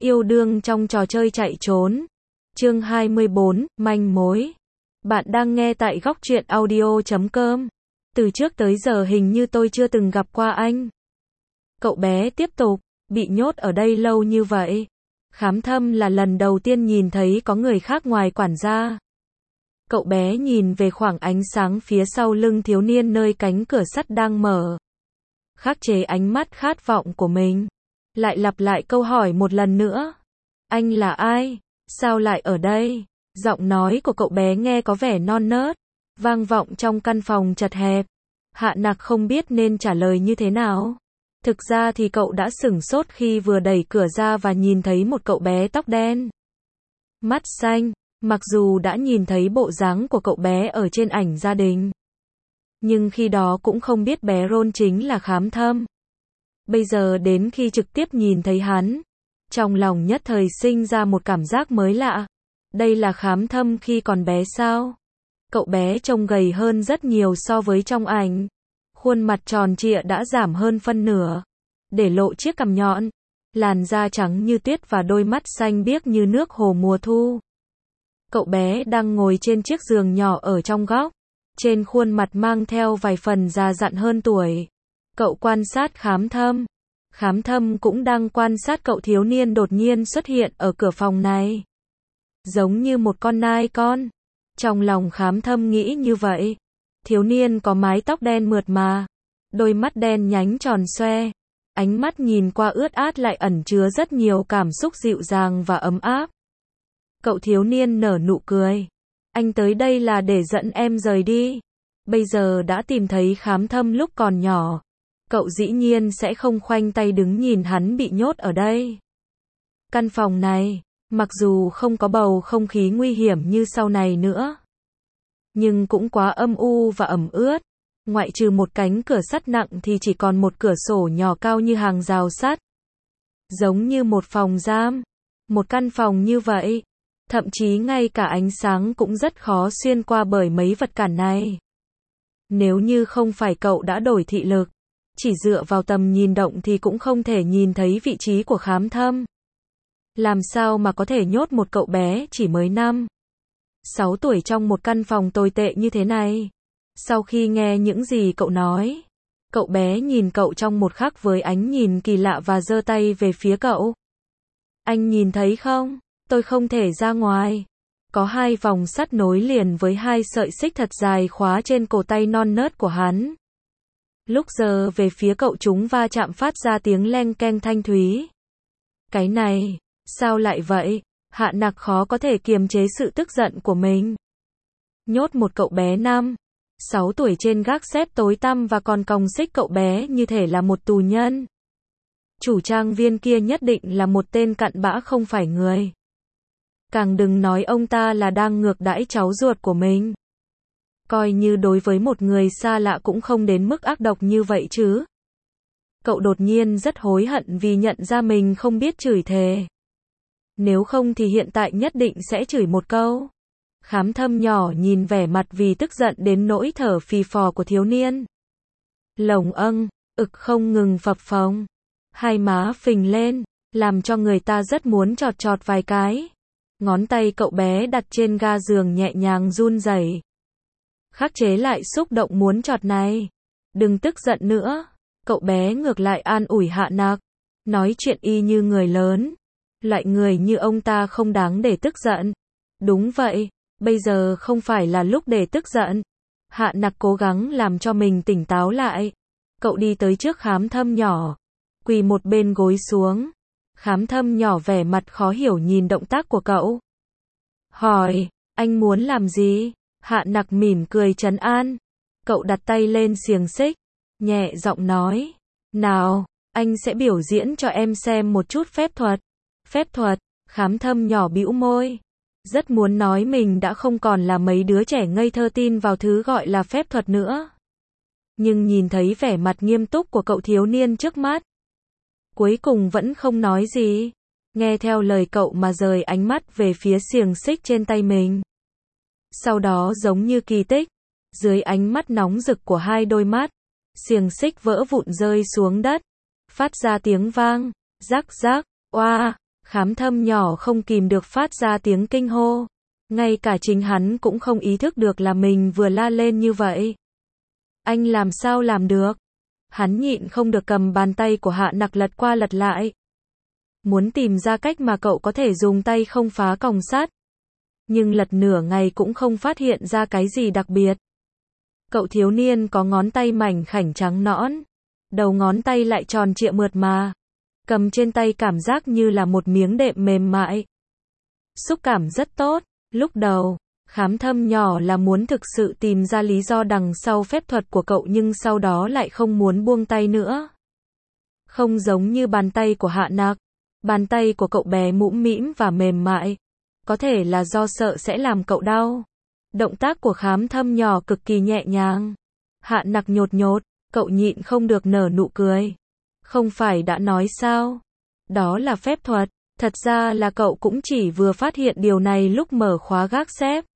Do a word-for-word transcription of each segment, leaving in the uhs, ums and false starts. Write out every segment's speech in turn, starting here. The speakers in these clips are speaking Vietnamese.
yêu đương trong trò chơi chạy trốn. Chương hai mươi bốn, manh mối. Bạn đang nghe tại góc truyện audio chấm com. Từ trước tới giờ hình như tôi chưa từng gặp qua anh. Cậu bé tiếp tục, bị nhốt ở đây lâu như vậy. Khám Thâm là lần đầu tiên nhìn thấy có người khác ngoài quản gia. Cậu bé nhìn về khoảng ánh sáng phía sau lưng thiếu niên nơi cánh cửa sắt đang mở. Khắc chế ánh mắt khát vọng của mình. Lại lặp lại câu hỏi một lần nữa. Anh là ai? Sao lại ở đây? Giọng nói của cậu bé nghe có vẻ non nớt, vang vọng trong căn phòng chật hẹp. Hạ Nặc không biết nên trả lời như thế nào. Thực ra thì cậu đã sửng sốt khi vừa đẩy cửa ra và nhìn thấy một cậu bé tóc đen, mắt xanh. Mặc dù đã nhìn thấy bộ dáng của cậu bé ở trên ảnh gia đình, nhưng khi đó cũng không biết bé Ron chính là Khám Thâm. Bây giờ đến khi trực tiếp nhìn thấy hắn, trong lòng nhất thời sinh ra một cảm giác mới lạ. Đây là Khám Thâm khi còn bé sao? Cậu bé trông gầy hơn rất nhiều so với trong ảnh. Khuôn mặt tròn trịa đã giảm hơn phân nửa, để lộ chiếc cằm nhọn, làn da trắng như tuyết và đôi mắt xanh biếc như nước hồ mùa thu. Cậu bé đang ngồi trên chiếc giường nhỏ ở trong góc, trên khuôn mặt mang theo vài phần già dặn hơn tuổi. Cậu quan sát Khám Thâm. Khám Thâm cũng đang quan sát cậu thiếu niên đột nhiên xuất hiện ở cửa phòng này. Giống như một con nai con. Trong lòng Khám Thâm nghĩ như vậy. Thiếu niên có mái tóc đen mượt mà, đôi mắt đen nhánh tròn xoe, ánh mắt nhìn qua ướt át lại ẩn chứa rất nhiều cảm xúc dịu dàng và ấm áp. Cậu thiếu niên nở nụ cười. Anh tới đây là để dẫn em rời đi. Bây giờ đã tìm thấy Khám Thâm lúc còn nhỏ, cậu dĩ nhiên sẽ không khoanh tay đứng nhìn hắn bị nhốt ở đây. Căn phòng này, mặc dù không có bầu không khí nguy hiểm như sau này nữa, nhưng cũng quá âm u và ẩm ướt. Ngoại trừ một cánh cửa sắt nặng thì chỉ còn một cửa sổ nhỏ cao như hàng rào sắt. Giống như một phòng giam. Một căn phòng như vậy, thậm chí ngay cả ánh sáng cũng rất khó xuyên qua bởi mấy vật cản này. Nếu như không phải cậu đã đổi thị lực, chỉ dựa vào tầm nhìn động thì cũng không thể nhìn thấy vị trí của Khám Thâm. Làm sao mà có thể nhốt một cậu bé chỉ mới năm, sáu tuổi trong một căn phòng tồi tệ như thế này? Sau khi nghe những gì cậu nói, cậu bé nhìn cậu trong một khắc với ánh nhìn kỳ lạ và giơ tay về phía cậu. Anh nhìn thấy không? Tôi không thể ra ngoài. Có hai vòng sắt nối liền với hai sợi xích thật dài khóa trên cổ tay non nớt của hắn. Lúc giờ về phía cậu chúng va chạm phát ra tiếng leng keng thanh thúy. Cái này, sao lại vậy? Hạ Nặc khó có thể kiềm chế sự tức giận của mình. Nhốt một cậu bé năm, sáu tuổi trên gác xếp tối tăm và còn còng xích cậu bé như thể là một tù nhân. Chủ trang viên kia nhất định là một tên cặn bã không phải người. Càng đừng nói ông ta là đang ngược đãi cháu ruột của mình. Coi như đối với một người xa lạ cũng không đến mức ác độc như vậy chứ. Cậu đột nhiên rất hối hận vì nhận ra mình không biết chửi thề. Nếu không thì hiện tại nhất định sẽ chửi một câu. Khám Thâm nhỏ nhìn vẻ mặt vì tức giận đến nỗi thở phì phò của thiếu niên. Lồng âng, ực không ngừng phập phồng. Hai má phình lên, làm cho người ta rất muốn chọt chọt vài cái. Ngón tay cậu bé đặt trên ga giường nhẹ nhàng run rẩy. Khắc chế lại xúc động muốn chọt này. Đừng tức giận nữa. Cậu bé ngược lại an ủi Hạ Nặc. Nói chuyện y như người lớn. Loại người như ông ta không đáng để tức giận. Đúng vậy, bây giờ không phải là lúc để tức giận. Hạ Nặc cố gắng làm cho mình tỉnh táo lại. Cậu đi tới trước Khám Thâm nhỏ, quỳ một bên gối xuống. Khám Thâm nhỏ vẻ mặt khó hiểu nhìn động tác của cậu. Hỏi, anh muốn làm gì? Hạ Nặc mỉm cười trấn an. Cậu đặt tay lên xiềng xích, nhẹ giọng nói. Nào, anh sẽ biểu diễn cho em xem một chút phép thuật. Phép thuật? Khám Thâm nhỏ bĩu môi. Rất muốn nói mình đã không còn là mấy đứa trẻ ngây thơ tin vào thứ gọi là phép thuật nữa. Nhưng nhìn thấy vẻ mặt nghiêm túc của cậu thiếu niên trước mắt, cuối cùng vẫn không nói gì. Nghe theo lời cậu mà rời ánh mắt về phía xiềng xích trên tay mình. Sau đó giống như kỳ tích, dưới ánh mắt nóng rực của hai đôi mắt, xiềng xích vỡ vụn rơi xuống đất, phát ra tiếng vang, rắc rắc, oa, Khám thâm nhỏ không kìm được phát ra tiếng kinh hô. Ngay cả chính hắn cũng không ý thức được là mình vừa la lên như vậy. Anh làm sao làm được? Hắn nhịn không được cầm bàn tay của Hạ Nặc lật qua lật lại. Muốn tìm ra cách mà cậu có thể dùng tay không phá còng sắt. Nhưng lật nửa ngày cũng không phát hiện ra cái gì đặc biệt. Cậu thiếu niên có ngón tay mảnh khảnh trắng nõn. Đầu ngón tay lại tròn trịa mượt mà. Cầm trên tay cảm giác như là một miếng đệm mềm mại. Xúc cảm rất tốt. Lúc đầu, Khám thâm nhỏ là muốn thực sự tìm ra lý do đằng sau phép thuật của cậu nhưng sau đó lại không muốn buông tay nữa. Không giống như bàn tay của Hạ Nặc. Bàn tay của cậu bé mũm mĩm và mềm mại. Có thể là do sợ sẽ làm cậu đau. Động tác của Khám thâm nhỏ cực kỳ nhẹ nhàng. Hạ Nặc nhột nhột, cậu nhịn không được nở nụ cười. Không phải đã nói sao? Đó là phép thuật. Thật ra là cậu cũng chỉ vừa phát hiện điều này lúc mở khóa gác xếp.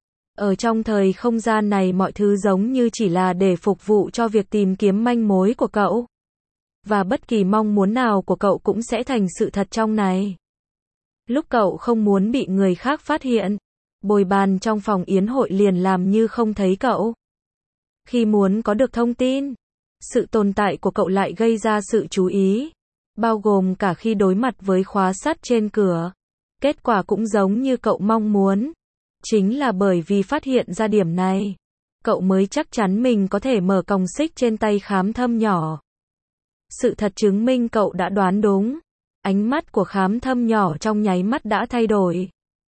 Ở trong thời không gian này mọi thứ giống như chỉ là để phục vụ cho việc tìm kiếm manh mối của cậu. Và bất kỳ mong muốn nào của cậu cũng sẽ thành sự thật trong này. Lúc cậu không muốn bị người khác phát hiện, bồi bàn trong phòng yến hội liền làm như không thấy cậu. Khi muốn có được thông tin, sự tồn tại của cậu lại gây ra sự chú ý. Bao gồm cả khi đối mặt với khóa sắt trên cửa. Kết quả cũng giống như cậu mong muốn. Chính là bởi vì phát hiện ra điểm này, cậu mới chắc chắn mình có thể mở còng xích trên tay Khám thâm nhỏ. Sự thật chứng minh cậu đã đoán đúng. Ánh mắt của Khám thâm nhỏ trong nháy mắt đã thay đổi.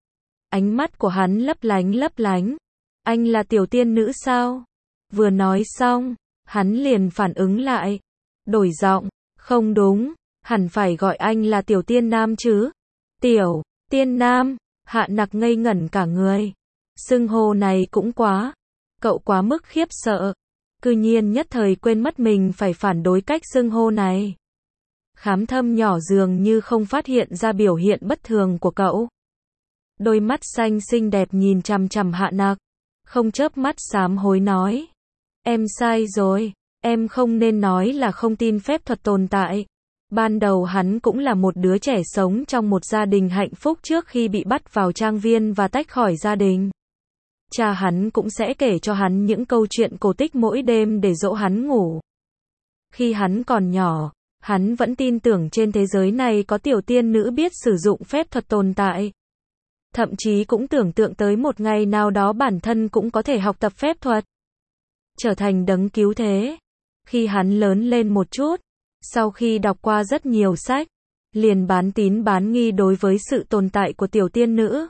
Ánh mắt của hắn lấp lánh lấp lánh. Anh là tiểu tiên nữ sao? Vừa nói xong, hắn liền phản ứng lại. Đổi giọng, không đúng. Hẳn phải gọi anh là tiểu tiên nam chứ. Tiểu tiên nam, Hạ Nặc ngây ngẩn cả người. Xưng hô này cũng quá. Cậu quá mức khiếp sợ. Cư nhiên nhất thời quên mất mình phải phản đối cách xưng hô này. Khám thâm nhỏ dường như không phát hiện ra biểu hiện bất thường của cậu. Đôi mắt xanh xinh đẹp nhìn chằm chằm Hạ Nặc. Không chớp mắt sám hối nói. Em sai rồi. Em không nên nói là không tin phép thuật tồn tại. Ban đầu hắn cũng là một đứa trẻ sống trong một gia đình hạnh phúc trước khi bị bắt vào trang viên và tách khỏi gia đình. Cha hắn cũng sẽ kể cho hắn những câu chuyện cổ tích mỗi đêm để dỗ hắn ngủ. Khi hắn còn nhỏ, hắn vẫn tin tưởng trên thế giới này có tiểu tiên nữ biết sử dụng phép thuật tồn tại. Thậm chí cũng tưởng tượng tới một ngày nào đó bản thân cũng có thể học tập phép thuật. Trở thành đấng cứu thế. Khi hắn lớn lên một chút, sau khi đọc qua rất nhiều sách, liền bán tín bán nghi đối với sự tồn tại của tiểu tiên nữ.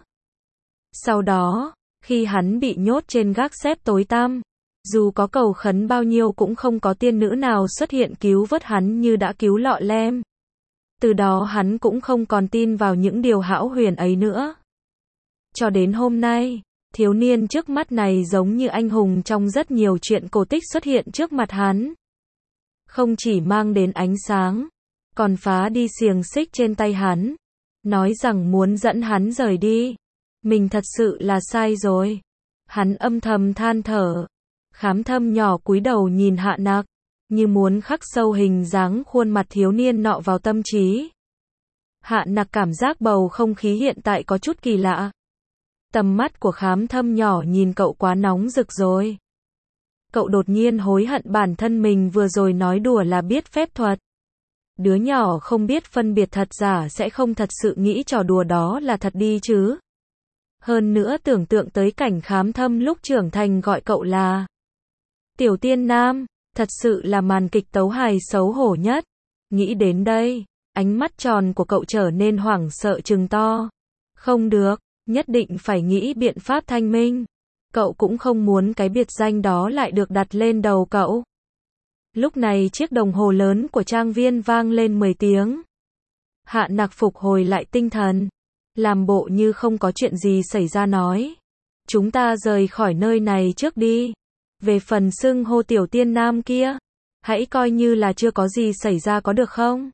Sau đó, khi hắn bị nhốt trên gác xếp tối tăm, dù có cầu khấn bao nhiêu cũng không có tiên nữ nào xuất hiện cứu vớt hắn như đã cứu Lọ Lem. Từ đó hắn cũng không còn tin vào những điều hão huyền ấy nữa. Cho đến hôm nay, thiếu niên trước mắt này giống như anh hùng trong rất nhiều chuyện cổ tích xuất hiện trước mặt hắn. Không chỉ mang đến ánh sáng, còn phá đi xiềng xích trên tay hắn, nói rằng muốn dẫn hắn rời đi. Mình thật sự là sai rồi. Hắn âm thầm than thở. Khám thâm nhỏ cúi đầu nhìn Hạ Nặc, như muốn khắc sâu hình dáng khuôn mặt thiếu niên nọ vào tâm trí. Hạ Nặc cảm giác bầu không khí hiện tại có chút kỳ lạ. Tầm mắt của Khám thâm nhỏ nhìn cậu quá nóng rực rồi. Cậu đột nhiên hối hận bản thân mình vừa rồi nói đùa là biết phép thuật. Đứa nhỏ không biết phân biệt thật giả sẽ không thật sự nghĩ trò đùa đó là thật đi chứ. Hơn nữa tưởng tượng tới cảnh Khám thâm lúc trưởng thành gọi cậu là tiểu tiên nam, thật sự là màn kịch tấu hài xấu hổ nhất. Nghĩ đến đây, ánh mắt tròn của cậu trở nên hoảng sợ trừng to. Không được, nhất định phải nghĩ biện pháp thanh minh. Cậu cũng không muốn cái biệt danh đó lại được đặt lên đầu cậu. Lúc này chiếc đồng hồ lớn của trang viên vang lên mười tiếng. Hạ Nặc phục hồi lại tinh thần, làm bộ như không có chuyện gì xảy ra nói. Chúng ta rời khỏi nơi này trước đi. Về phần xưng hô tiểu tiên nam kia, hãy coi như là chưa có gì xảy ra có được không?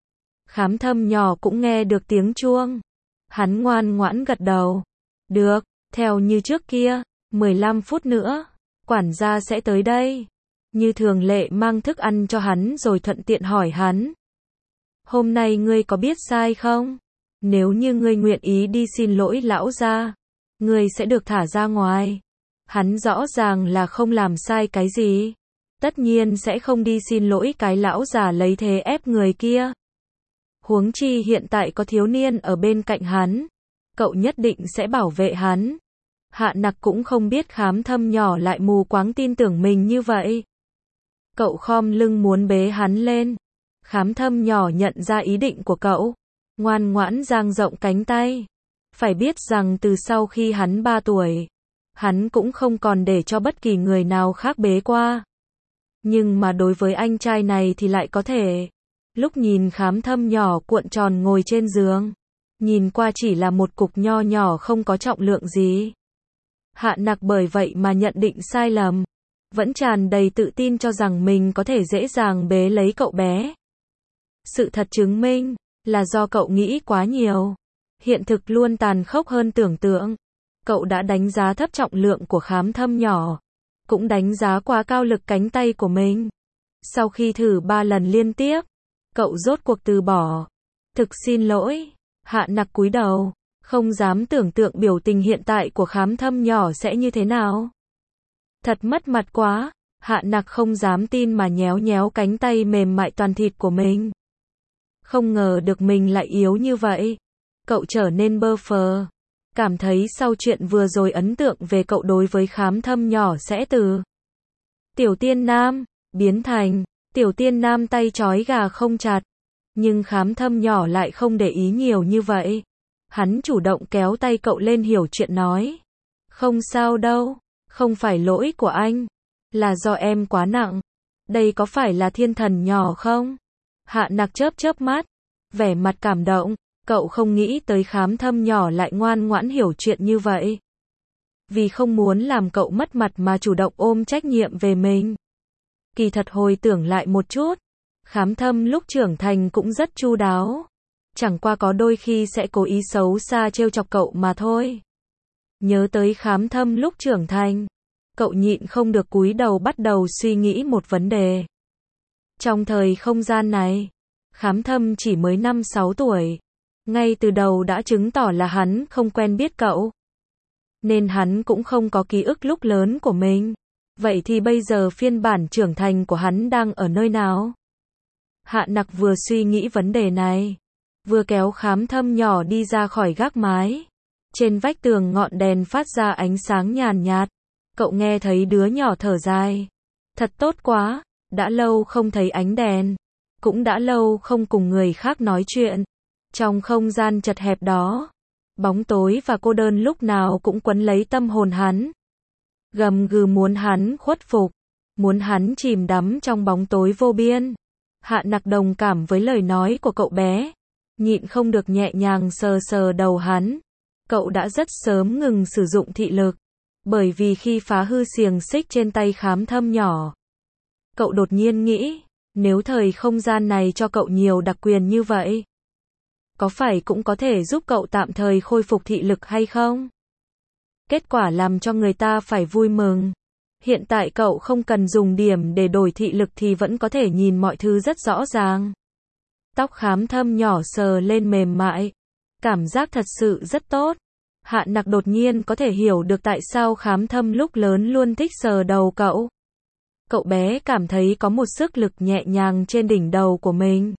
Khám thâm nhỏ cũng nghe được tiếng chuông. Hắn ngoan ngoãn gật đầu. Được, theo như trước kia, mười lăm phút nữa, quản gia sẽ tới đây. Như thường lệ mang thức ăn cho hắn rồi thuận tiện hỏi hắn. Hôm nay ngươi có biết sai không? Nếu như ngươi nguyện ý đi xin lỗi lão gia, ngươi sẽ được thả ra ngoài. Hắn rõ ràng là không làm sai cái gì. Tất nhiên sẽ không đi xin lỗi cái lão già lấy thế ép người kia. Huống chi hiện tại có thiếu niên ở bên cạnh hắn. Cậu nhất định sẽ bảo vệ hắn. Hạ Nặc cũng không biết Khám Thâm nhỏ lại mù quáng tin tưởng mình như vậy. Cậu khom lưng muốn bế hắn lên. Khám Thâm nhỏ nhận ra ý định của cậu. Ngoan ngoãn dang rộng cánh tay. Phải biết rằng từ sau khi hắn ba tuổi, hắn cũng không còn để cho bất kỳ người nào khác bế qua. Nhưng mà đối với anh trai này thì lại có thể. Lúc nhìn Khám Thâm nhỏ cuộn tròn ngồi trên giường, nhìn qua chỉ là một cục nho nhỏ không có trọng lượng gì. Hạ Nặc bởi vậy mà nhận định sai lầm. Vẫn tràn đầy tự tin cho rằng mình có thể dễ dàng bế lấy cậu bé. Sự thật chứng minh là do cậu nghĩ quá nhiều. Hiện thực luôn tàn khốc hơn tưởng tượng. Cậu đã đánh giá thấp trọng lượng của Khám Thâm nhỏ, cũng đánh giá quá cao lực cánh tay của mình. Sau khi thử ba lần liên tiếp, cậu rốt cuộc từ bỏ. Thực xin lỗi. Hạ Nặc cúi đầu, không dám tưởng tượng biểu tình hiện tại của Khám Thâm nhỏ sẽ như thế nào. Thật mất mặt quá. Hạ Nặc không dám tin mà nhéo nhéo cánh tay mềm mại toàn thịt của mình. Không ngờ được mình lại yếu như vậy. Cậu trở nên bơ phờ. Cảm thấy sau chuyện vừa rồi ấn tượng về cậu đối với Khám Thâm nhỏ sẽ từ Tiểu Tiên Nam biến thành Tiểu Tiên Nam tay trói gà không chặt. Nhưng Khám Thâm nhỏ lại không để ý nhiều như vậy. Hắn chủ động kéo tay cậu lên hiểu chuyện nói. Không sao đâu, không phải lỗi của anh, là do em quá nặng. Đây có phải là thiên thần nhỏ không? Hạ Nặc chớp chớp mắt, vẻ mặt cảm động. Cậu không nghĩ tới Khám Thâm nhỏ lại ngoan ngoãn hiểu chuyện như vậy. Vì không muốn làm cậu mất mặt mà chủ động ôm trách nhiệm về mình. Kỳ thật hồi tưởng lại một chút, Khám Thâm lúc trưởng thành cũng rất chu đáo. Chẳng qua có đôi khi sẽ cố ý xấu xa trêu chọc cậu mà thôi. Nhớ tới Khám Thâm lúc trưởng thành, cậu nhịn không được cúi đầu bắt đầu suy nghĩ một vấn đề. Trong thời không gian này, Khám Thâm chỉ mới năm sáu tuổi. Ngay từ đầu đã chứng tỏ là hắn không quen biết cậu. Nên hắn cũng không có ký ức lúc lớn của mình. Vậy thì bây giờ phiên bản trưởng thành của hắn đang ở nơi nào? Hạ Nặc vừa suy nghĩ vấn đề này, vừa kéo Khám Thâm nhỏ đi ra khỏi gác mái. Trên vách tường ngọn đèn phát ra ánh sáng nhàn nhạt. Cậu nghe thấy đứa nhỏ thở dài. Thật tốt quá, đã lâu không thấy ánh đèn. Cũng đã lâu không cùng người khác nói chuyện. Trong không gian chật hẹp đó, bóng tối và cô đơn lúc nào cũng quấn lấy tâm hồn hắn. Gầm gừ muốn hắn khuất phục, muốn hắn chìm đắm trong bóng tối vô biên. Hạ Nặc đồng cảm với lời nói của cậu bé, nhịn không được nhẹ nhàng sờ sờ đầu hắn. Cậu đã rất sớm ngừng sử dụng thị lực, bởi vì khi phá hư xiềng xích trên tay Khám Thâm nhỏ, cậu đột nhiên nghĩ, nếu thời không gian này cho cậu nhiều đặc quyền như vậy, có phải cũng có thể giúp cậu tạm thời khôi phục thị lực hay không? Kết quả làm cho người ta phải vui mừng. Hiện tại cậu không cần dùng điểm để đổi thị lực thì vẫn có thể nhìn mọi thứ rất rõ ràng. Tóc Khám Thâm nhỏ sờ lên mềm mại. Cảm giác thật sự rất tốt. Hạ Nặc đột nhiên có thể hiểu được tại sao Khám Thâm lúc lớn luôn thích sờ đầu cậu. Cậu bé cảm thấy có một sức lực nhẹ nhàng trên đỉnh đầu của mình.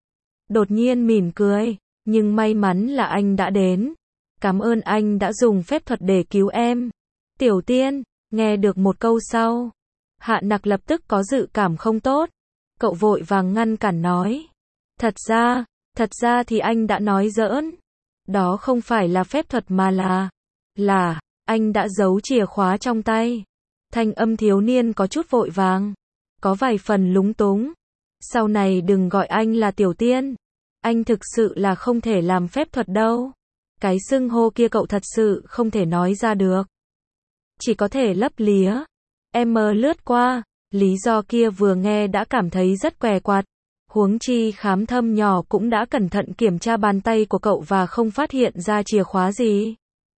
Đột nhiên mỉm cười. Nhưng may mắn là anh đã đến. Cảm ơn anh đã dùng phép thuật để cứu em. Tiểu Tiên, nghe được một câu sau, Hạ Nặc lập tức có dự cảm không tốt. Cậu vội vàng ngăn cản nói. Thật ra, thật ra thì anh đã nói giỡn. Đó không phải là phép thuật mà là, là, anh đã giấu chìa khóa trong tay. Thanh âm thiếu niên có chút vội vàng, có vài phần lúng túng. Sau này đừng gọi anh là Tiểu Tiên. Anh thực sự là không thể làm phép thuật đâu. Cái xưng hô kia cậu thật sự không thể nói ra được. Chỉ có thể lấp lía. Em mơ lướt qua. Lý do kia vừa nghe đã cảm thấy rất què quặt. Huống chi Khám Thâm nhỏ cũng đã cẩn thận kiểm tra bàn tay của cậu và không phát hiện ra chìa khóa gì.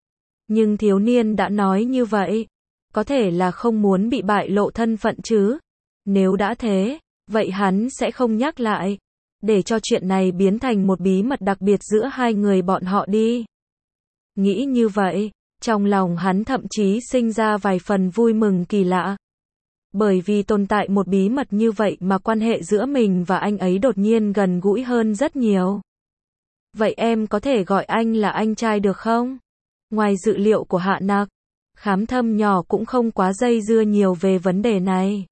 Nhưng thiếu niên đã nói như vậy. Có thể là không muốn bị bại lộ thân phận chứ. Nếu đã thế, vậy hắn sẽ không nhắc lại. để cho chuyện này biến thành một bí mật đặc biệt giữa hai người bọn họ đi. Nghĩ như vậy, trong lòng hắn thậm chí sinh ra vài phần vui mừng kỳ lạ. Bởi vì tồn tại một bí mật như vậy mà quan hệ giữa mình và anh ấy đột nhiên gần gũi hơn rất nhiều. Vậy em có thể gọi anh là anh trai được không? Ngoài dự liệu của Hạ Nặc, Khám Thâm nhỏ cũng không quá dây dưa nhiều về vấn đề này.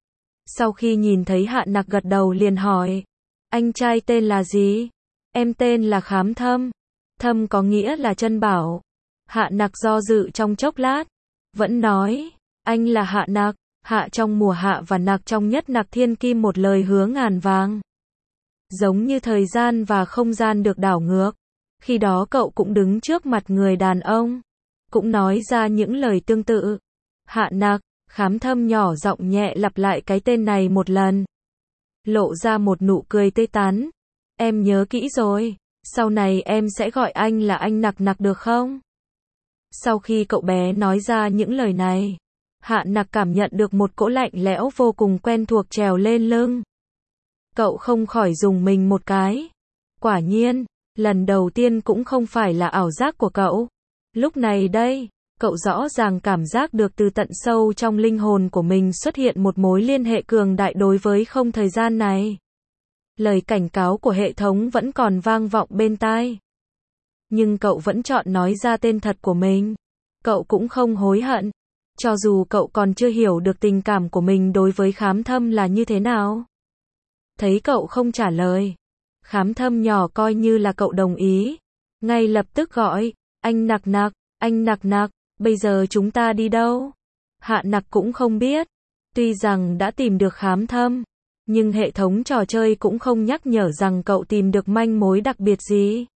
Sau khi nhìn thấy Hạ Nặc gật đầu liền hỏi, anh trai tên là gì? Em tên là Khám Thâm. Thâm có nghĩa là chân bảo. Hạ Nặc do dự trong chốc lát, vẫn nói, anh là Hạ Nặc, Hạ trong mùa hạ và Nặc trong nhất Nặc thiên kim, một lời hứa ngàn vàng. Giống như thời gian và không gian được đảo ngược. Khi đó cậu cũng đứng trước mặt người đàn ông, cũng nói ra những lời tương tự. Hạ Nặc, Khám Thâm nhỏ giọng nhẹ lặp lại cái tên này một lần. Lộ ra một nụ cười tươi tắn. Em nhớ kỹ rồi, sau này em sẽ gọi anh là anh Nặc Nặc được không? Sau khi cậu bé nói ra những lời này, Hạ Nặc cảm nhận được một cỗ lạnh lẽo vô cùng quen thuộc trèo lên lưng. Cậu không khỏi rùng mình một cái. Quả nhiên, lần đầu tiên cũng không phải là ảo giác của cậu. Lúc này đây, cậu rõ ràng cảm giác được từ tận sâu trong linh hồn của mình xuất hiện một mối liên hệ cường đại đối với không thời gian này. Lời cảnh cáo của hệ thống vẫn còn vang vọng bên tai. Nhưng cậu vẫn chọn nói ra tên thật của mình. Cậu cũng không hối hận. Cho dù cậu còn chưa hiểu được tình cảm của mình đối với Khám Thâm là như thế nào. Thấy cậu không trả lời, Khám Thâm nhỏ coi như là cậu đồng ý. Ngay lập tức gọi, anh Nặc Nặc, anh Nặc Nặc, bây giờ chúng ta đi đâu? Hạ Nặc cũng không biết. Tuy rằng đã tìm được Khám Thâm, nhưng hệ thống trò chơi cũng không nhắc nhở rằng cậu tìm được manh mối đặc biệt gì.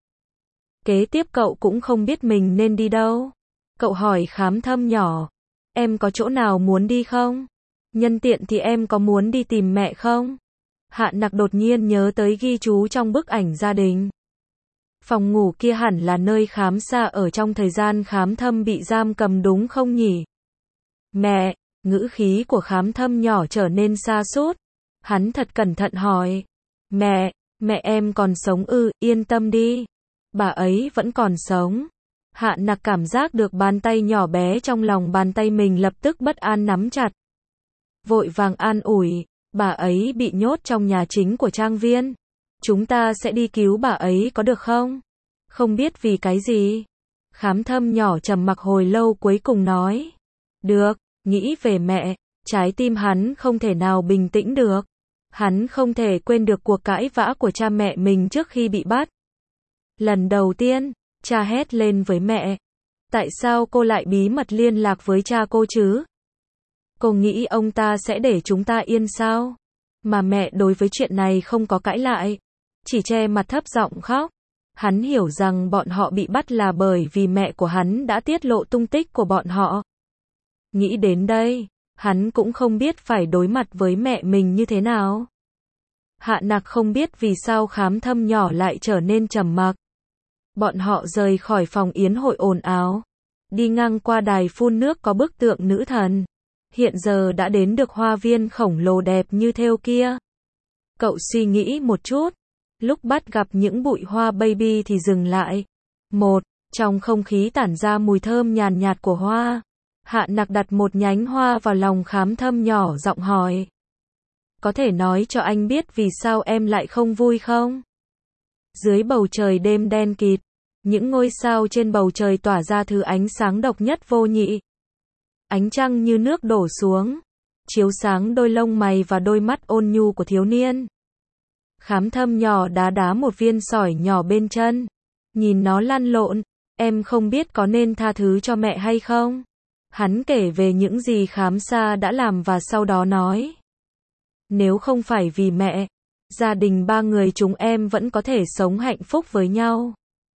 Kế tiếp cậu cũng không biết mình nên đi đâu. Cậu hỏi Khám Thâm nhỏ, em có chỗ nào muốn đi không? Nhân tiện thì em có muốn đi tìm mẹ không? Hạ Nặc đột nhiên nhớ tới ghi chú trong bức ảnh gia đình. Phòng ngủ kia hẳn là nơi Khám Xa ở trong thời gian Khám Thâm bị giam cầm đúng không nhỉ? Mẹ, ngữ khí của Khám Thâm nhỏ trở nên sa sút. Hắn thật cẩn thận hỏi. Mẹ, mẹ em còn sống ư? Yên tâm đi. Bà ấy vẫn còn sống. Hạ Nặc cảm giác được bàn tay nhỏ bé trong lòng bàn tay mình lập tức bất an nắm chặt. Vội vàng an ủi, bà ấy bị nhốt trong nhà chính của trang viên. Chúng ta sẽ đi cứu bà ấy có được không? Không biết vì cái gì. Khám Thâm nhỏ trầm mặc hồi lâu cuối cùng nói. Được, nghĩ về mẹ, trái tim hắn không thể nào bình tĩnh được. Hắn không thể quên được cuộc cãi vã của cha mẹ mình trước khi bị bắt. Lần đầu tiên, cha hét lên với mẹ. Tại sao cô lại bí mật liên lạc với cha cô chứ? Cô nghĩ ông ta sẽ để chúng ta yên sao? Mà mẹ đối với chuyện này không có cãi lại. Chỉ che mặt thấp giọng khóc. Hắn hiểu rằng bọn họ bị bắt là bởi vì mẹ của hắn đã tiết lộ tung tích của bọn họ. Nghĩ đến đây, hắn cũng không biết phải đối mặt với mẹ mình như thế nào. Hạ Nặc không biết vì sao Khám Thâm nhỏ lại trở nên trầm mặc. Bọn họ rời khỏi phòng yến hội ồn ào, đi ngang qua đài phun nước có bức tượng nữ thần. Hiện giờ đã đến được hoa viên khổng lồ đẹp như thêu kia. Cậu suy nghĩ một chút, lúc bắt gặp những bụi hoa baby thì dừng lại. Một, trong không khí tản ra mùi thơm nhàn nhạt của hoa. Hạ Nặc đặt một nhánh hoa vào lòng Khám Thâm nhỏ giọng hỏi. Có thể nói cho anh biết vì sao em lại không vui không? Dưới bầu trời đêm đen kịt, những ngôi sao trên bầu trời tỏa ra thứ ánh sáng độc nhất vô nhị. Ánh trăng như nước đổ xuống, chiếu sáng đôi lông mày và đôi mắt ôn nhu của thiếu niên. Khám Thâm nhỏ đá đá một viên sỏi nhỏ bên chân, nhìn nó lăn lộn, em không biết có nên tha thứ cho mẹ hay không? Hắn kể về những gì Khám Xa đã làm và sau đó nói. Nếu không phải vì mẹ, gia đình ba người chúng em vẫn có thể sống hạnh phúc với nhau.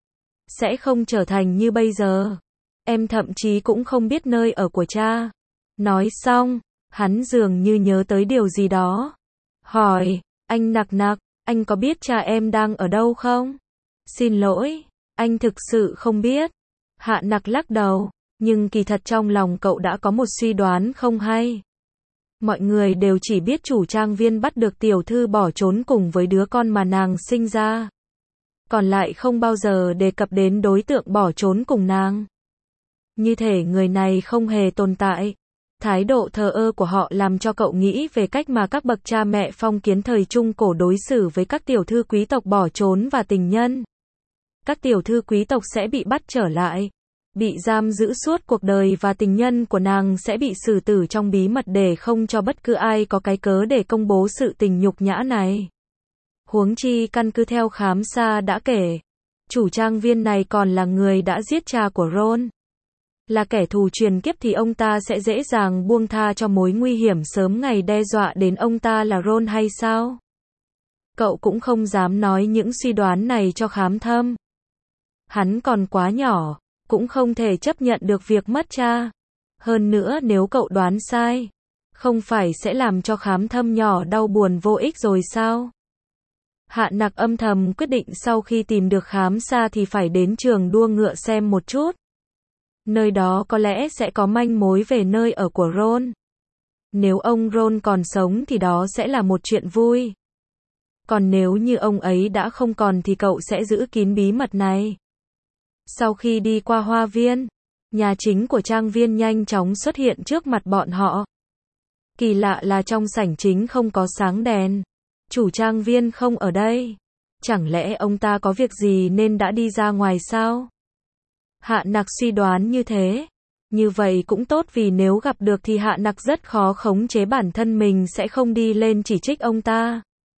Sẽ không trở thành như bây giờ. Em thậm chí cũng không biết nơi ở của cha. Nói xong, hắn dường như nhớ tới điều gì đó. Hỏi, anh Nặc Nặc, anh có biết cha em đang ở đâu không? Xin lỗi, anh thực sự không biết. Hạ Nặc lắc đầu, nhưng kỳ thật trong lòng cậu đã có một suy đoán không hay. Mọi người đều chỉ biết chủ trang viên bắt được tiểu thư bỏ trốn cùng với đứa con mà nàng sinh ra. Còn lại không bao giờ đề cập đến đối tượng bỏ trốn cùng nàng. Như thể người này không hề tồn tại. Thái độ thờ ơ của họ làm cho cậu nghĩ về cách mà các bậc cha mẹ phong kiến thời Trung Cổ đối xử với các tiểu thư quý tộc bỏ trốn và tình nhân. Các tiểu thư quý tộc sẽ bị bắt trở lại, bị giam giữ suốt cuộc đời và tình nhân của nàng sẽ bị xử tử trong bí mật để không cho bất cứ ai có cái cớ để công bố sự tình nhục nhã này. Huống chi căn cứ theo khám xa đã kể, chủ trang viên này còn là người đã giết cha của Ron. Là kẻ thù truyền kiếp thì ông ta sẽ dễ dàng buông tha cho mối nguy hiểm sớm ngày đe dọa đến ông ta là Ron hay sao? Cậu cũng không dám nói những suy đoán này cho Khám Thâm. Hắn còn quá nhỏ, cũng không thể chấp nhận được việc mất cha. Hơn nữa nếu cậu đoán sai, không phải sẽ làm cho Khám Thâm nhỏ đau buồn vô ích rồi sao? Hạ Nặc âm thầm quyết định sau khi tìm được Khám Xa thì phải đến trường đua ngựa xem một chút. Nơi đó có lẽ sẽ có manh mối về nơi ở của Ron. Nếu ông Ron còn sống thì đó sẽ là một chuyện vui. Còn nếu như ông ấy đã không còn thì cậu sẽ giữ kín bí mật này. Sau khi đi qua hoa viên, nhà chính của trang viên nhanh chóng xuất hiện trước mặt bọn họ. Kỳ lạ là trong sảnh chính không có sáng đèn. Chủ trang viên không ở đây. Chẳng lẽ ông ta có việc gì nên đã đi ra ngoài sao? Hạ Nặc suy đoán như thế. Như vậy cũng tốt vì nếu gặp được thì Hạ Nặc rất khó khống chế bản thân mình sẽ không đi lên chỉ trích ông ta.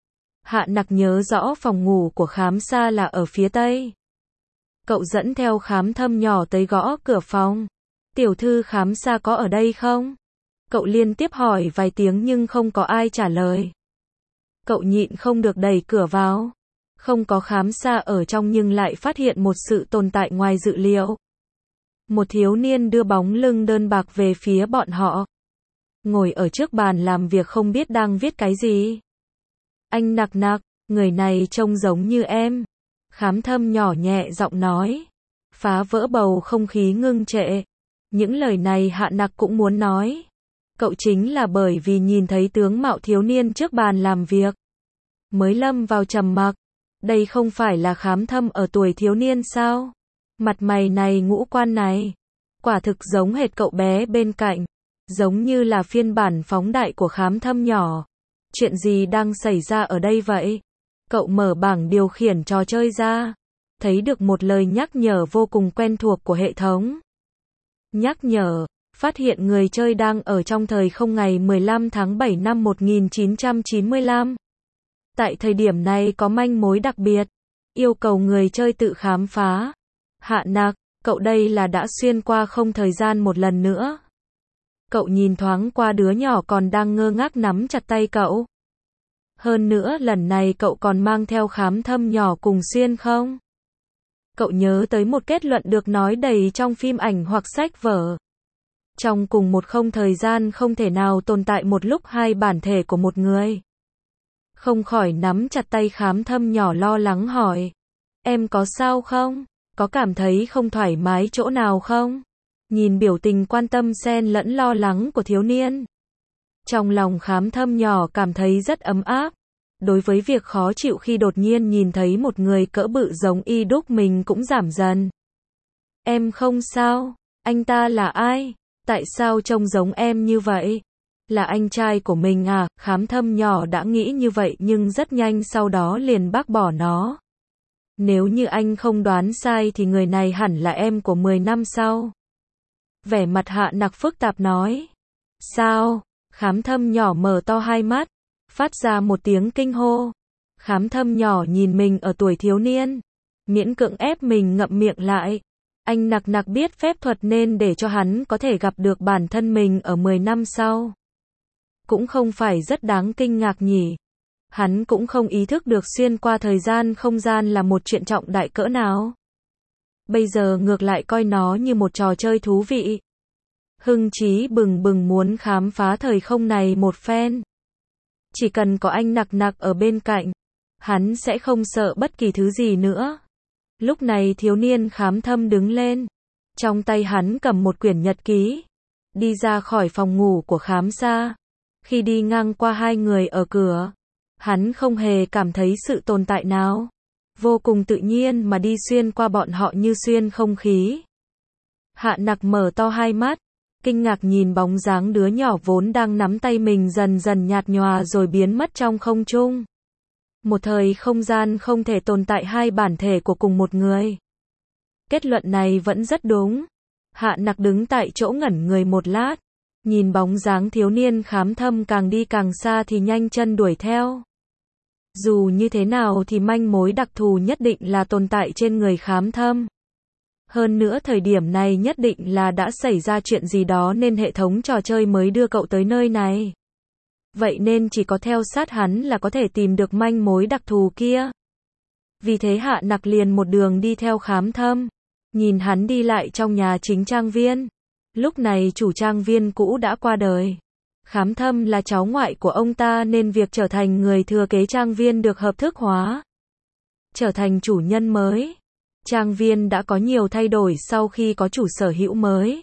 Hạ Nặc nhớ rõ phòng ngủ của Khám Xa là ở phía tây. Cậu dẫn theo Khám Thâm nhỏ tới gõ cửa phòng. Tiểu thư Khám Xa có ở đây không? Cậu liên tiếp hỏi vài tiếng nhưng không có ai trả lời. Cậu nhịn không được đẩy cửa vào. Không có Khám Xa ở trong nhưng lại phát hiện một sự tồn tại ngoài dự liệu. Một thiếu niên đưa bóng lưng đơn bạc về phía bọn họ. Ngồi ở trước bàn làm việc không biết đang viết cái gì. Anh Nặc Nặc, người này trông giống như em. Khám Thâm nhỏ nhẹ giọng nói. Phá vỡ bầu không khí ngưng trệ. Những lời này Hạ Nặc cũng muốn nói. Cậu chính là bởi vì nhìn thấy tướng mạo thiếu niên trước bàn làm việc. Mới lâm vào trầm mặc. Đây không phải là Khám Thâm ở tuổi thiếu niên sao? Mặt mày này ngũ quan này. Quả thực giống hệt cậu bé bên cạnh. Giống như là phiên bản phóng đại của Khám Thâm nhỏ. Chuyện gì đang xảy ra ở đây vậy? Cậu mở bảng điều khiển trò chơi ra. Thấy được một lời nhắc nhở vô cùng quen thuộc của hệ thống. Nhắc nhở. Phát hiện người chơi đang ở trong thời không ngày mười lăm tháng bảy năm một nghìn chín trăm chín mươi lăm. Tại thời điểm này có manh mối đặc biệt. Yêu cầu người chơi tự khám phá. Hạ Nặc, cậu đây là đã xuyên qua không thời gian một lần nữa. Cậu nhìn thoáng qua đứa nhỏ còn đang ngơ ngác nắm chặt tay cậu. Hơn nữa lần này cậu còn mang theo Khám Thâm nhỏ cùng xuyên không? Cậu nhớ tới một kết luận được nói đầy trong phim ảnh hoặc sách vở. Trong cùng một không thời gian không thể nào tồn tại một lúc hai bản thể của một người. Không khỏi nắm chặt tay Khám Thâm nhỏ lo lắng hỏi. Em có sao không? Có cảm thấy không thoải mái chỗ nào không? Nhìn biểu tình quan tâm xen lẫn lo lắng của thiếu niên. Trong lòng Khám Thâm nhỏ cảm thấy rất ấm áp. Đối với việc khó chịu khi đột nhiên nhìn thấy một người cỡ bự giống y đúc mình cũng giảm dần. Em không sao. Anh ta là ai? Tại sao trông giống em như vậy? Là anh trai của mình à? Khám Thâm nhỏ đã nghĩ như vậy nhưng rất nhanh sau đó liền bác bỏ nó. Nếu như anh không đoán sai thì người này hẳn là em của mười năm sau. Vẻ mặt Hạ Nặc phức tạp nói. Sao? Khám Thâm nhỏ mở to hai mắt, phát ra một tiếng kinh hô. Khám Thâm nhỏ nhìn mình ở tuổi thiếu niên, miễn cưỡng ép mình ngậm miệng lại. Anh Nặc Nặc biết phép thuật nên để cho hắn có thể gặp được bản thân mình ở mười năm sau. Cũng không phải rất đáng kinh ngạc nhỉ. Hắn cũng không ý thức được xuyên qua thời gian không gian là một chuyện trọng đại cỡ nào. Bây giờ ngược lại coi nó như một trò chơi thú vị. Hưng chí bừng bừng muốn khám phá thời không này một phen. Chỉ cần có anh Nặc Nặc ở bên cạnh, hắn sẽ không sợ bất kỳ thứ gì nữa. Lúc này thiếu niên Khám Thâm đứng lên. Trong tay hắn cầm một quyển nhật ký. Đi ra khỏi phòng ngủ của Khám Xa. Khi đi ngang qua hai người ở cửa, hắn không hề cảm thấy sự tồn tại nào. Vô cùng tự nhiên mà đi xuyên qua bọn họ như xuyên không khí. Hạ Nặc mở to hai mắt, kinh ngạc nhìn bóng dáng đứa nhỏ vốn đang nắm tay mình dần dần nhạt nhòa rồi biến mất trong không trung. Một thời không gian không thể tồn tại hai bản thể của cùng một người. Kết luận này vẫn rất đúng. Hạ Nặc đứng tại chỗ ngẩn người một lát, nhìn bóng dáng thiếu niên Khám Thâm càng đi càng xa thì nhanh chân đuổi theo. Dù như thế nào thì manh mối đặc thù nhất định là tồn tại trên người Khám Thâm. Hơn nữa thời điểm này nhất định là đã xảy ra chuyện gì đó nên hệ thống trò chơi mới đưa cậu tới nơi này. Vậy nên chỉ có theo sát hắn là có thể tìm được manh mối đặc thù kia. Vì thế Hạ Nặc liền một đường đi theo Khám Thâm, nhìn hắn đi lại trong nhà chính trang viên. Lúc này chủ trang viên cũ đã qua đời. Khám Thâm là cháu ngoại của ông ta nên việc trở thành người thừa kế trang viên được hợp thức hóa. Trở thành chủ nhân mới. Trang viên đã có nhiều thay đổi sau khi có chủ sở hữu mới.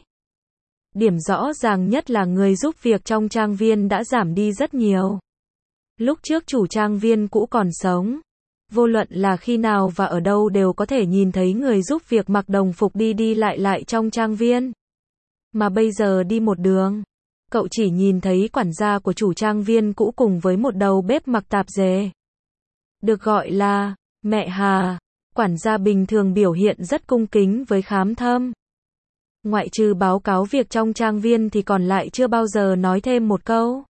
Điểm rõ ràng nhất là người giúp việc trong trang viên đã giảm đi rất nhiều. Lúc trước chủ trang viên cũ còn sống, vô luận là khi nào và ở đâu đều có thể nhìn thấy người giúp việc mặc đồng phục đi đi lại lại trong trang viên. Mà bây giờ đi một đường, cậu chỉ nhìn thấy quản gia của chủ trang viên cũ cùng với một đầu bếp mặc tạp dề. Được gọi là mẹ Hà, quản gia bình thường biểu hiện rất cung kính với Khám Thâm. Ngoại trừ báo cáo việc trong trang viên thì còn lại chưa bao giờ nói thêm một câu.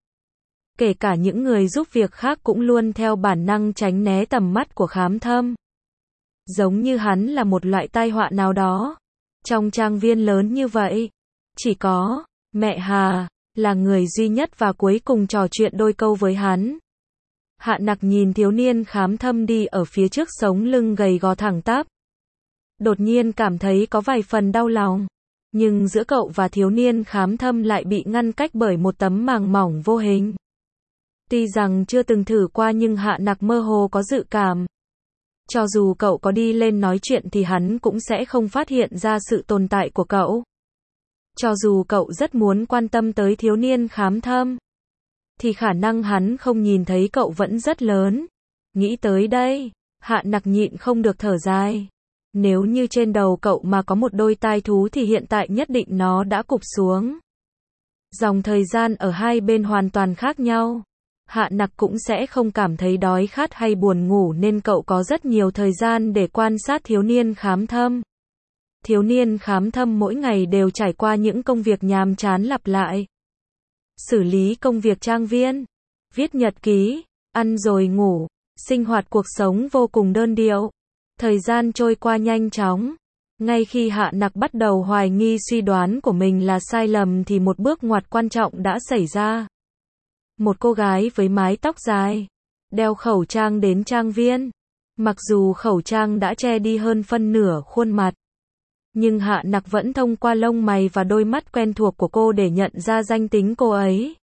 Kể cả những người giúp việc khác cũng luôn theo bản năng tránh né tầm mắt của Khám Thâm. Giống như hắn là một loại tai họa nào đó. Trong trang viên lớn như vậy, chỉ có mẹ Hà là người duy nhất và cuối cùng trò chuyện đôi câu với hắn. Hạ Nặc nhìn thiếu niên Khám Thâm đi ở phía trước sống lưng gầy gò thẳng tắp. Đột nhiên cảm thấy có vài phần đau lòng. Nhưng giữa cậu và thiếu niên Khám Thâm lại bị ngăn cách bởi một tấm màng mỏng vô hình. Tuy rằng chưa từng thử qua nhưng Hạ Nặc mơ hồ có dự cảm. Cho dù cậu có đi lên nói chuyện thì hắn cũng sẽ không phát hiện ra sự tồn tại của cậu. Cho dù cậu rất muốn quan tâm tới thiếu niên Khám Thâm, thì khả năng hắn không nhìn thấy cậu vẫn rất lớn. Nghĩ tới đây, Hạ Nặc nhịn không được thở dài. Nếu như trên đầu cậu mà có một đôi tai thú thì hiện tại nhất định nó đã cụp xuống. Dòng thời gian ở hai bên hoàn toàn khác nhau. Hạ Nặc cũng sẽ không cảm thấy đói khát hay buồn ngủ nên cậu có rất nhiều thời gian để quan sát thiếu niên Khám Thâm. Thiếu niên Khám Thâm mỗi ngày đều trải qua những công việc nhàm chán lặp lại. Xử lý công việc trang viên, viết nhật ký, ăn rồi ngủ, sinh hoạt cuộc sống vô cùng đơn điệu. Thời gian trôi qua nhanh chóng. Ngay khi Hạ Nặc bắt đầu hoài nghi suy đoán của mình là sai lầm thì một bước ngoặt quan trọng đã xảy ra. Một cô gái với mái tóc dài, đeo khẩu trang đến trang viên. Mặc dù khẩu trang đã che đi hơn phân nửa khuôn mặt, nhưng Hạ Nặc vẫn thông qua lông mày và đôi mắt quen thuộc của cô để nhận ra danh tính cô ấy.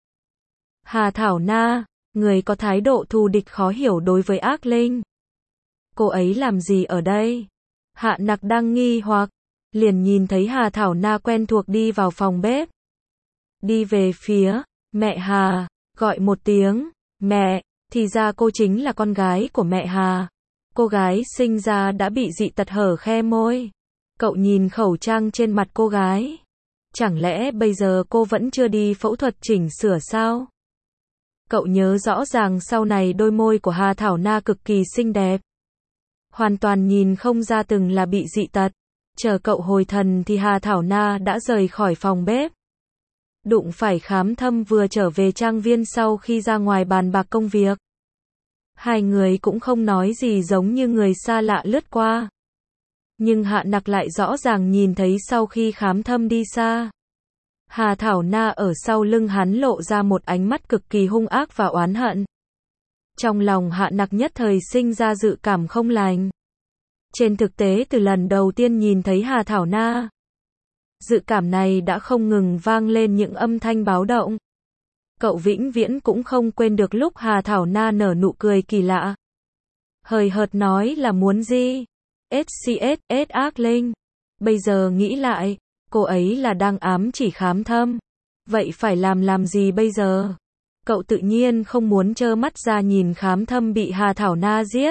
Hà Thảo Na, người có thái độ thù địch khó hiểu đối với ác linh. Cô ấy làm gì ở đây? Hạ Nặc đang nghi hoặc, liền nhìn thấy Hà Thảo Na quen thuộc đi vào phòng bếp. Đi về phía mẹ Hà, gọi một tiếng, mẹ, thì ra cô chính là con gái của mẹ Hà. Cô gái sinh ra đã bị dị tật hở khe môi. Cậu nhìn khẩu trang trên mặt cô gái. Chẳng lẽ bây giờ cô vẫn chưa đi phẫu thuật chỉnh sửa sao? Cậu nhớ rõ ràng sau này đôi môi của Hà Thảo Na cực kỳ xinh đẹp. Hoàn toàn nhìn không ra từng là bị dị tật. Chờ cậu hồi thần thì Hà Thảo Na đã rời khỏi phòng bếp. Đụng phải Khám Thâm vừa trở về trang viên sau khi ra ngoài bàn bạc công việc. Hai người cũng không nói gì giống như người xa lạ lướt qua. Nhưng Hạ Nặc lại rõ ràng nhìn thấy sau khi Khám Thâm đi xa, Hà Thảo Na ở sau lưng hắn lộ ra một ánh mắt cực kỳ hung ác và oán hận. Trong lòng Hạ Nặc nhất thời sinh ra dự cảm không lành. Trên thực tế từ lần đầu tiên nhìn thấy Hà Thảo Na, dự cảm này đã không ngừng vang lên những âm thanh báo động. Cậu vĩnh viễn cũng không quên được lúc Hà Thảo Na nở nụ cười kỳ lạ. Hời hợt nói là muốn gì? ét xê ét ét ác linh. Bây giờ nghĩ lại, cô ấy là đang ám chỉ Khám Thâm. Vậy phải làm làm gì bây giờ? Cậu tự nhiên không muốn trơ mắt ra nhìn Khám Thâm bị Hà Thảo Na giết.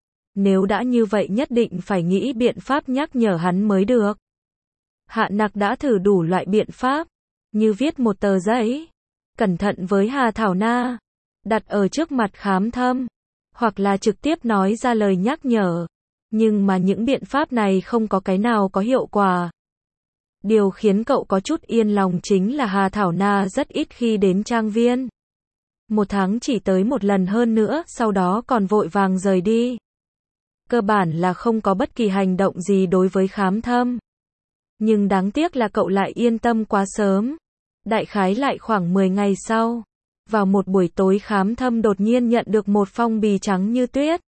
Nếu đã như vậy nhất định phải nghĩ biện pháp nhắc nhở hắn mới được. Hạ Nặc đã thử đủ loại biện pháp, như viết một tờ giấy, cẩn thận với Hà Thảo Na, đặt ở trước mặt Khám Thâm, hoặc là trực tiếp nói ra lời nhắc nhở. Nhưng mà những biện pháp này không có cái nào có hiệu quả. Điều khiến cậu có chút yên lòng chính là Hà Thảo Na rất ít khi đến trang viên. Một tháng chỉ tới một lần, hơn nữa, sau đó còn vội vàng rời đi. Cơ bản là không có bất kỳ hành động gì đối với Khám Thâm. Nhưng đáng tiếc là cậu lại yên tâm quá sớm. Đại khái lại khoảng mười ngày sau, vào một buổi tối Khám Thâm đột nhiên nhận được một phong bì trắng như tuyết.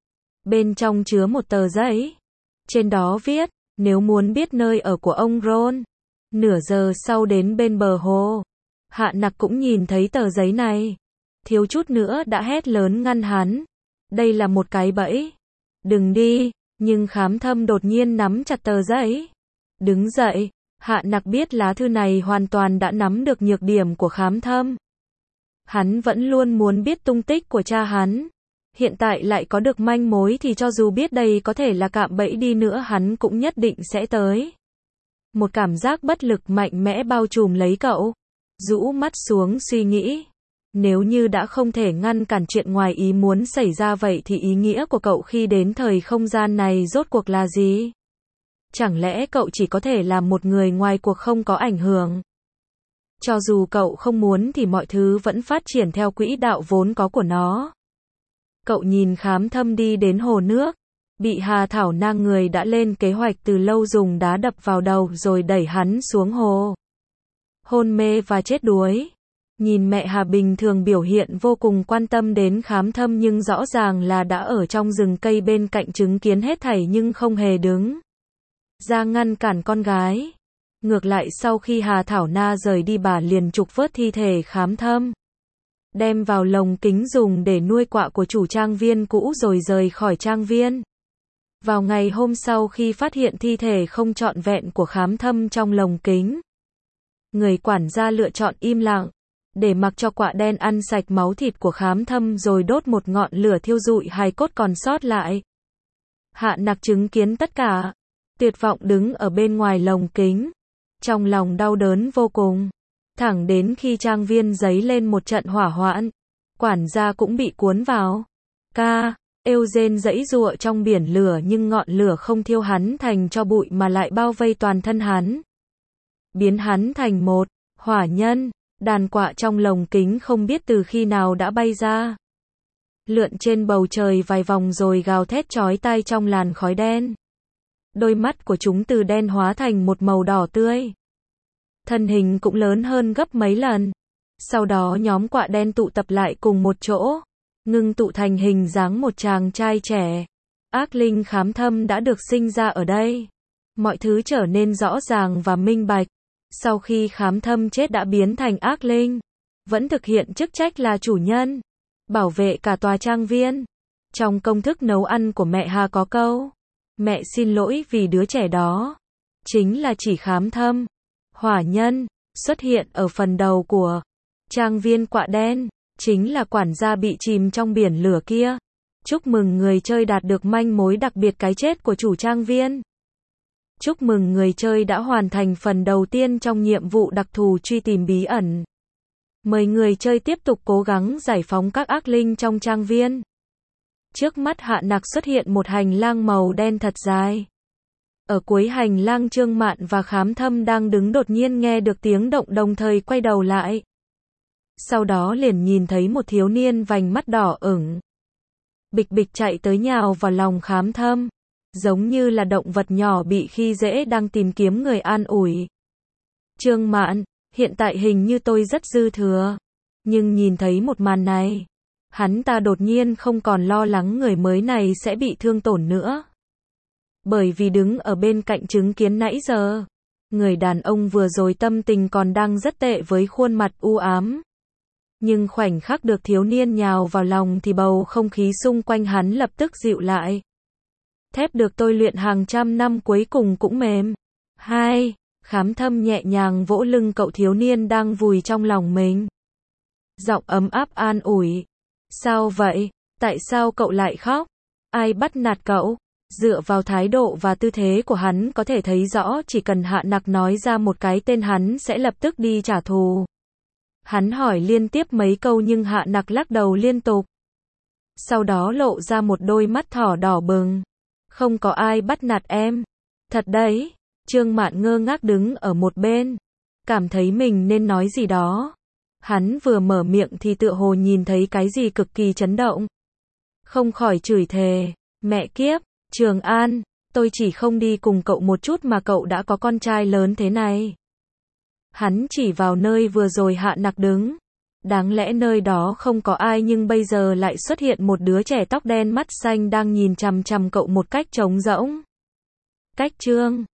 Bên trong chứa một tờ giấy. Trên đó viết, nếu muốn biết nơi ở của ông Ron. Nửa giờ sau đến bên bờ hồ. Hạ Nặc cũng nhìn thấy tờ giấy này. Thiếu chút nữa đã hét lớn ngăn hắn. Đây là một cái bẫy. Đừng đi. Nhưng Khám Thâm đột nhiên nắm chặt tờ giấy. Đứng dậy. Hạ Nặc biết lá thư này hoàn toàn đã nắm được nhược điểm của Khám Thâm. Hắn vẫn luôn muốn biết tung tích của cha hắn. Hiện tại lại có được manh mối thì cho dù biết đây có thể là cạm bẫy đi nữa hắn cũng nhất định sẽ tới. Một cảm giác bất lực mạnh mẽ bao trùm lấy cậu. Rũ mắt xuống suy nghĩ. Nếu như đã không thể ngăn cản chuyện ngoài ý muốn xảy ra vậy thì ý nghĩa của cậu khi đến thời không gian này rốt cuộc là gì? Chẳng lẽ cậu chỉ có thể làm một người ngoài cuộc không có ảnh hưởng? Cho dù cậu không muốn thì mọi thứ vẫn phát triển theo quỹ đạo vốn có của nó. Cậu nhìn Khám Thâm đi đến hồ nước. Bị Hà Thảo Na người đã lên kế hoạch từ lâu dùng đá đập vào đầu rồi đẩy hắn xuống hồ. Hôn mê và chết đuối. Nhìn mẹ Hà bình thường biểu hiện vô cùng quan tâm đến Khám Thâm nhưng rõ ràng là đã ở trong rừng cây bên cạnh chứng kiến hết thảy nhưng không hề đứng ra ngăn cản con gái. Ngược lại sau khi Hà Thảo Na rời đi bà liền trục vớt thi thể Khám Thâm. Đem vào lồng kính dùng để nuôi quạ của chủ trang viên cũ rồi rời khỏi trang viên. Vào ngày hôm sau khi phát hiện thi thể không trọn vẹn của Khám Thâm trong lồng kính, người quản gia lựa chọn im lặng, để mặc cho quạ đen ăn sạch máu thịt của Khám Thâm rồi đốt một ngọn lửa thiêu rụi hài cốt còn sót lại. Hạ Nặc chứng kiến tất cả, tuyệt vọng đứng ở bên ngoài lồng kính, trong lòng đau đớn vô cùng. Thẳng đến khi trang viên giấy lên một trận hỏa hoạn, quản gia cũng bị cuốn vào. Ca, Eugene giãy giụa trong biển lửa nhưng ngọn lửa không thiêu hắn thành tro bụi mà lại bao vây toàn thân hắn. Biến hắn thành một hỏa nhân, đàn quạ trong lồng kính không biết từ khi nào đã bay ra. Lượn trên bầu trời vài vòng rồi gào thét chói tai trong làn khói đen. Đôi mắt của chúng từ đen hóa thành một màu đỏ tươi. Thân hình cũng lớn hơn gấp mấy lần. Sau đó nhóm quạ đen tụ tập lại cùng một chỗ, ngưng tụ thành hình dáng một chàng trai trẻ. Ác linh Khám Thâm đã được sinh ra ở đây. Mọi thứ trở nên rõ ràng và minh bạch. Sau khi Khám Thâm chết đã biến thành ác linh, vẫn thực hiện chức trách là chủ nhân, bảo vệ cả tòa trang viên. Trong công thức nấu ăn của mẹ Hà có câu, mẹ xin lỗi vì đứa trẻ đó, chính là chỉ Khám Thâm. Hỏa nhân, xuất hiện ở phần đầu của trang viên quạ đen, chính là quản gia bị chìm trong biển lửa kia. Chúc mừng người chơi đạt được manh mối đặc biệt cái chết của chủ trang viên. Chúc mừng người chơi đã hoàn thành phần đầu tiên trong nhiệm vụ đặc thù truy tìm bí ẩn. Mời người chơi tiếp tục cố gắng giải phóng các ác linh trong trang viên. Trước mắt Hạ Nặc xuất hiện một hành lang màu đen thật dài. Ở cuối hành lang Trương Mạn và Khám Thâm đang đứng đột nhiên nghe được tiếng động đồng thời quay đầu lại. Sau đó liền nhìn thấy một thiếu niên vành mắt đỏ ửng. Bịch bịch chạy tới nhào vào lòng Khám Thâm. Giống như là động vật nhỏ bị khi dễ đang tìm kiếm người an ủi. Trương Mạn, hiện tại hình như tôi rất dư thừa. Nhưng nhìn thấy một màn này, hắn ta đột nhiên không còn lo lắng người mới này sẽ bị thương tổn nữa. Bởi vì đứng ở bên cạnh chứng kiến nãy giờ, người đàn ông vừa rồi tâm tình còn đang rất tệ với khuôn mặt u ám. Nhưng khoảnh khắc được thiếu niên nhào vào lòng thì bầu không khí xung quanh hắn lập tức dịu lại. Thép được tôi luyện hàng trăm năm cuối cùng cũng mềm. Hai, Khám Thâm nhẹ nhàng vỗ lưng cậu thiếu niên đang vùi trong lòng mình. Giọng ấm áp an ủi. Sao vậy? Tại sao cậu lại khóc? Ai bắt nạt cậu? Dựa vào thái độ và tư thế của hắn có thể thấy rõ chỉ cần Hạ Nặc nói ra một cái tên hắn sẽ lập tức đi trả thù. Hắn hỏi liên tiếp mấy câu nhưng Hạ Nặc lắc đầu liên tục. Sau đó lộ ra một đôi mắt thỏ đỏ bừng. Không có ai bắt nạt em. Thật đấy. Trương Mạn ngơ ngác đứng ở một bên. Cảm thấy mình nên nói gì đó. Hắn vừa mở miệng thì tựa hồ nhìn thấy cái gì cực kỳ chấn động. Không khỏi chửi thề. Mẹ kiếp, Trường An, tôi chỉ không đi cùng cậu một chút mà cậu đã có con trai lớn thế này. Hắn chỉ vào nơi vừa rồi Hạ Nặc đứng. Đáng lẽ nơi đó không có ai nhưng bây giờ lại xuất hiện một đứa trẻ tóc đen mắt xanh đang nhìn chằm chằm cậu một cách trống rỗng. Cách Trương